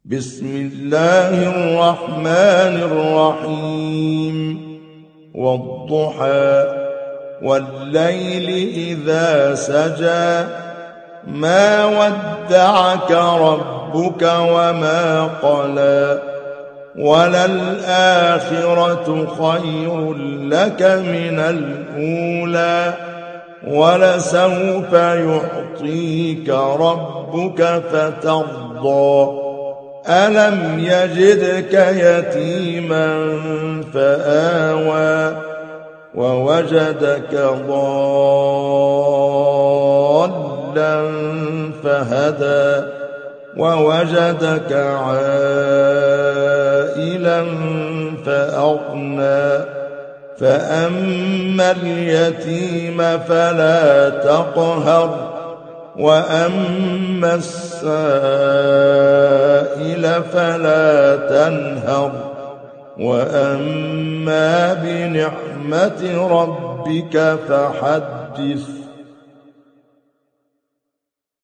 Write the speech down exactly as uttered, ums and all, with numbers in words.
بسم الله الرحمن الرحيم والضحى والليل إذا سجى ما ودعك ربك وما قلى وللآخرة خير لك من الأولى ولسوف يعطيك ربك فترضى ألم يجدك يتيما فآوى ووجدك ضالا فهدى ووجدك عائلا فأغنى فأما اليتيم فلا تقهر وأما السائل فلا تنهر وأما بنعمة ربك فحدث